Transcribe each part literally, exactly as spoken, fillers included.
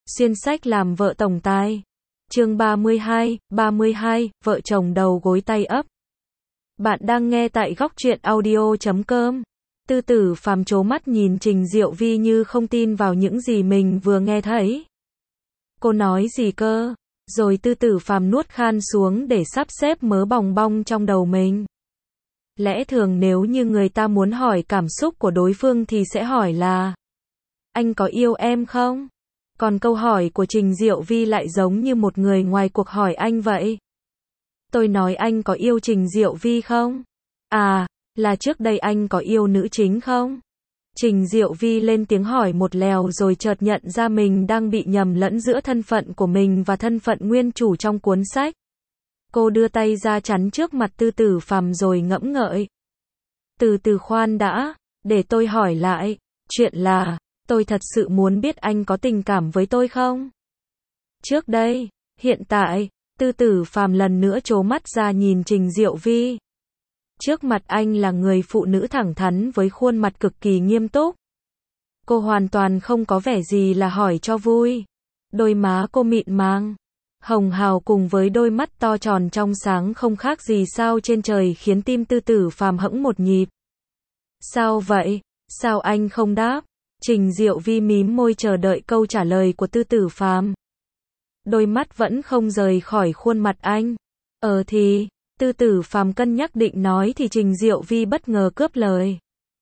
Xuyên sách làm vợ tổng tài. Chương ba mươi hai, ba mươi hai, vợ chồng đầu gối tay ấp. Bạn đang nghe tại góc truyện audio chấm com. Tư Tử Phàm trố mắt nhìn Trình Diệu Vi như không tin vào những gì mình vừa nghe thấy. Cô nói gì cơ? Rồi Tư Tử Phàm nuốt khan xuống để sắp xếp mớ bòng bong trong đầu mình. Lẽ thường nếu như người ta muốn hỏi cảm xúc của đối phương thì sẽ hỏi là: anh có yêu em không? Còn câu hỏi của Trình Diệu Vi lại giống như một người ngoài cuộc hỏi anh vậy. Tôi nói anh có yêu Trình Diệu Vi không? À, là trước đây anh có yêu nữ chính không? Trình Diệu Vi lên tiếng hỏi một lèo rồi chợt nhận ra mình đang bị nhầm lẫn giữa thân phận của mình và thân phận nguyên chủ trong cuốn sách. Cô đưa tay ra chắn trước mặt Tư Tử Phàm rồi ngẫm ngợi. Từ từ khoan đã, để tôi hỏi lại, chuyện là, tôi thật sự muốn biết anh có tình cảm với tôi không? Trước đây, hiện tại, Tư Tử Phàm lần nữa trố mắt ra nhìn Trình Diệu Vi. Trước mặt anh là người phụ nữ thẳng thắn với khuôn mặt cực kỳ nghiêm túc. Cô hoàn toàn không có vẻ gì là hỏi cho vui. Đôi má cô mịn màng, hồng hào cùng với đôi mắt to tròn trong sáng không khác gì sao trên trời khiến tim Tư Tử Phàm hẫng một nhịp. Sao vậy? Sao anh không đáp? Trình Diệu Vi mím môi chờ đợi câu trả lời của Tư Tử Phàm. Đôi mắt vẫn không rời khỏi khuôn mặt anh. Ờ thì, Tư Tử Phàm cân nhắc định nói thì Trình Diệu Vi bất ngờ cướp lời.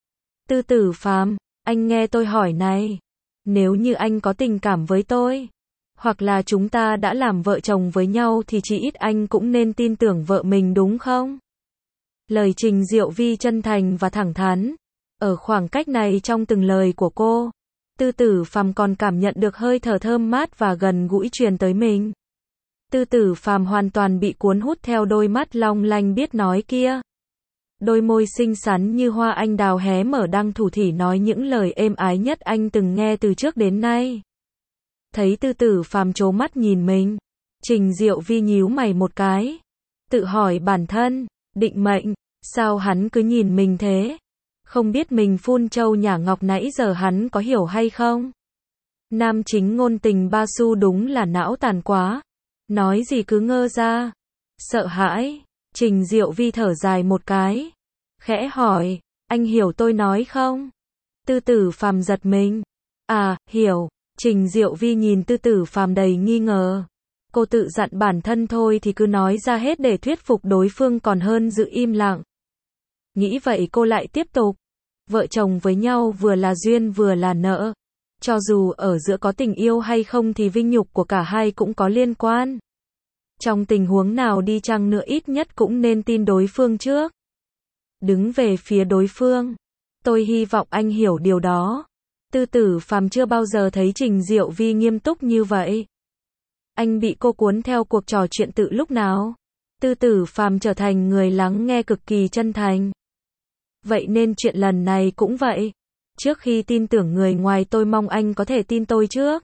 Tư Tử Phàm, anh nghe tôi hỏi này. Nếu như anh có tình cảm với tôi, hoặc là chúng ta đã làm vợ chồng với nhau thì chỉ ít anh cũng nên tin tưởng vợ mình đúng không? Lời Trình Diệu Vi chân thành và thẳng thắn. Ở khoảng cách này trong từng lời của cô, Tư Tử Phàm còn cảm nhận được hơi thở thơm mát và gần gũi truyền tới mình. Tư Tử Phàm hoàn toàn bị cuốn hút theo đôi mắt long lanh biết nói kia. Đôi môi xinh xắn như hoa anh đào hé mở đang thủ thỉ nói những lời êm ái nhất anh từng nghe từ trước đến nay. Thấy Tư Tử Phàm trố mắt nhìn mình, Trình Diệu Vi nhíu mày một cái, tự hỏi bản thân, định mệnh, sao hắn cứ nhìn mình thế? Không biết mình phun trâu nhả ngọc nãy giờ hắn có hiểu hay không? Nam chính ngôn tình ba xu đúng là não tàn quá. Nói gì cứ ngơ ra. Sợ hãi. Trình Diệu Vi thở dài một cái. Khẽ hỏi, anh hiểu tôi nói không? Tư Tử Phàm giật mình. À, hiểu. Trình Diệu Vi nhìn Tư Tử Phàm đầy nghi ngờ. Cô tự dặn bản thân thôi thì cứ nói ra hết để thuyết phục đối phương còn hơn giữ im lặng. Nghĩ vậy cô lại tiếp tục. Vợ chồng với nhau vừa là duyên vừa là nợ. Cho dù ở giữa có tình yêu hay không thì vinh nhục của cả hai cũng có liên quan. Trong tình huống nào đi chăng nữa ít nhất cũng nên tin đối phương trước. Đứng về phía đối phương. Tôi hy vọng anh hiểu điều đó. Tư Tử Phàm chưa bao giờ thấy Trình Diệu Vi nghiêm túc như vậy. Anh bị cô cuốn theo cuộc trò chuyện từ lúc nào? Tư Tử Phàm trở thành người lắng nghe cực kỳ chân thành. Vậy nên chuyện lần này cũng vậy. Trước khi tin tưởng người ngoài tôi mong anh có thể tin tôi trước.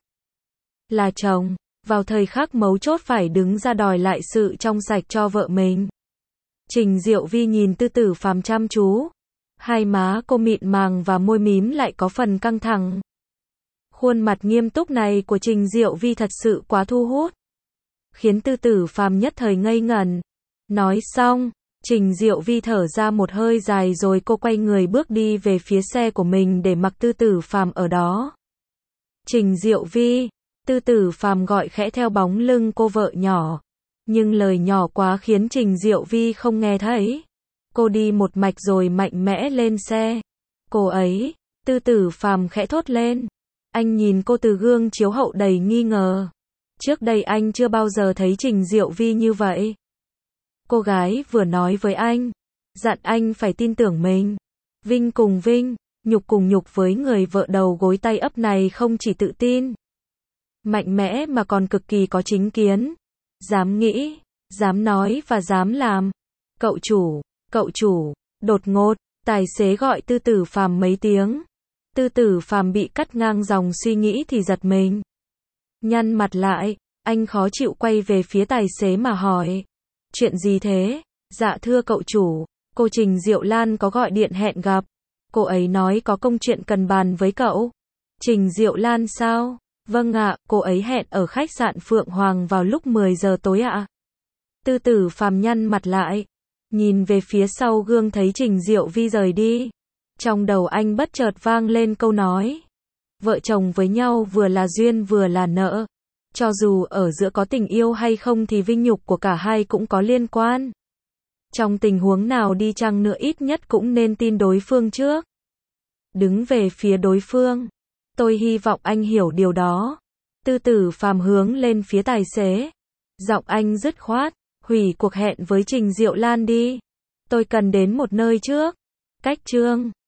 Là chồng, vào thời khắc mấu chốt phải đứng ra đòi lại sự trong sạch cho vợ mình. Trình Diệu Vi nhìn Tư Tử Phàm chăm chú. Hai má cô mịn màng và môi mím lại có phần căng thẳng. Khuôn mặt nghiêm túc này của Trình Diệu Vi thật sự quá thu hút. Khiến Tư Tử Phàm nhất thời ngây ngẩn. Nói xong, Trình Diệu Vi thở ra một hơi dài rồi cô quay người bước đi về phía xe của mình để mặc Tư Tử Phàm ở đó. Trình Diệu Vi, Tư Tử Phàm gọi khẽ theo bóng lưng cô vợ nhỏ. Nhưng lời nhỏ quá khiến Trình Diệu Vi không nghe thấy. Cô đi một mạch rồi mạnh mẽ lên xe. Cô ấy, Tư Tử Phàm khẽ thốt lên. Anh nhìn cô từ gương chiếu hậu đầy nghi ngờ. Trước đây anh chưa bao giờ thấy Trình Diệu Vi như vậy. Cô gái vừa nói với anh, dặn anh phải tin tưởng mình. Vinh cùng vinh, nhục cùng nhục với người vợ đầu gối tay ấp này không chỉ tự tin, mạnh mẽ mà còn cực kỳ có chính kiến. Dám nghĩ, dám nói và dám làm. Cậu chủ, cậu chủ, đột ngột, tài xế gọi Tư Tử Phàm mấy tiếng. Tư Tử Phàm bị cắt ngang dòng suy nghĩ thì giật mình. Nhăn mặt lại, anh khó chịu quay về phía tài xế mà hỏi. Chuyện gì thế? Dạ thưa cậu chủ, cô Trình Diệu Lan có gọi điện hẹn gặp. Cô ấy nói có công chuyện cần bàn với cậu. Trình Diệu Lan sao? Vâng ạ, cô ấy hẹn ở khách sạn Phượng Hoàng vào lúc mười giờ tối ạ. Tư Tử Phàm nhăn mặt lại, nhìn về phía sau gương thấy Trình Diệu Vi rời đi. Trong đầu anh bất chợt vang lên câu nói. Vợ chồng với nhau vừa là duyên vừa là nợ. Cho dù ở giữa có tình yêu hay không thì vinh nhục của cả hai cũng có liên quan. Trong tình huống nào đi chăng nữa ít nhất cũng nên tin đối phương trước. Đứng về phía đối phương. Tôi hy vọng anh hiểu điều đó. Tư Tử Phàm hướng lên phía tài xế. Giọng anh dứt khoát. Hủy cuộc hẹn với Trình Diệu Lan đi. Tôi cần đến một nơi trước. Cách Trương.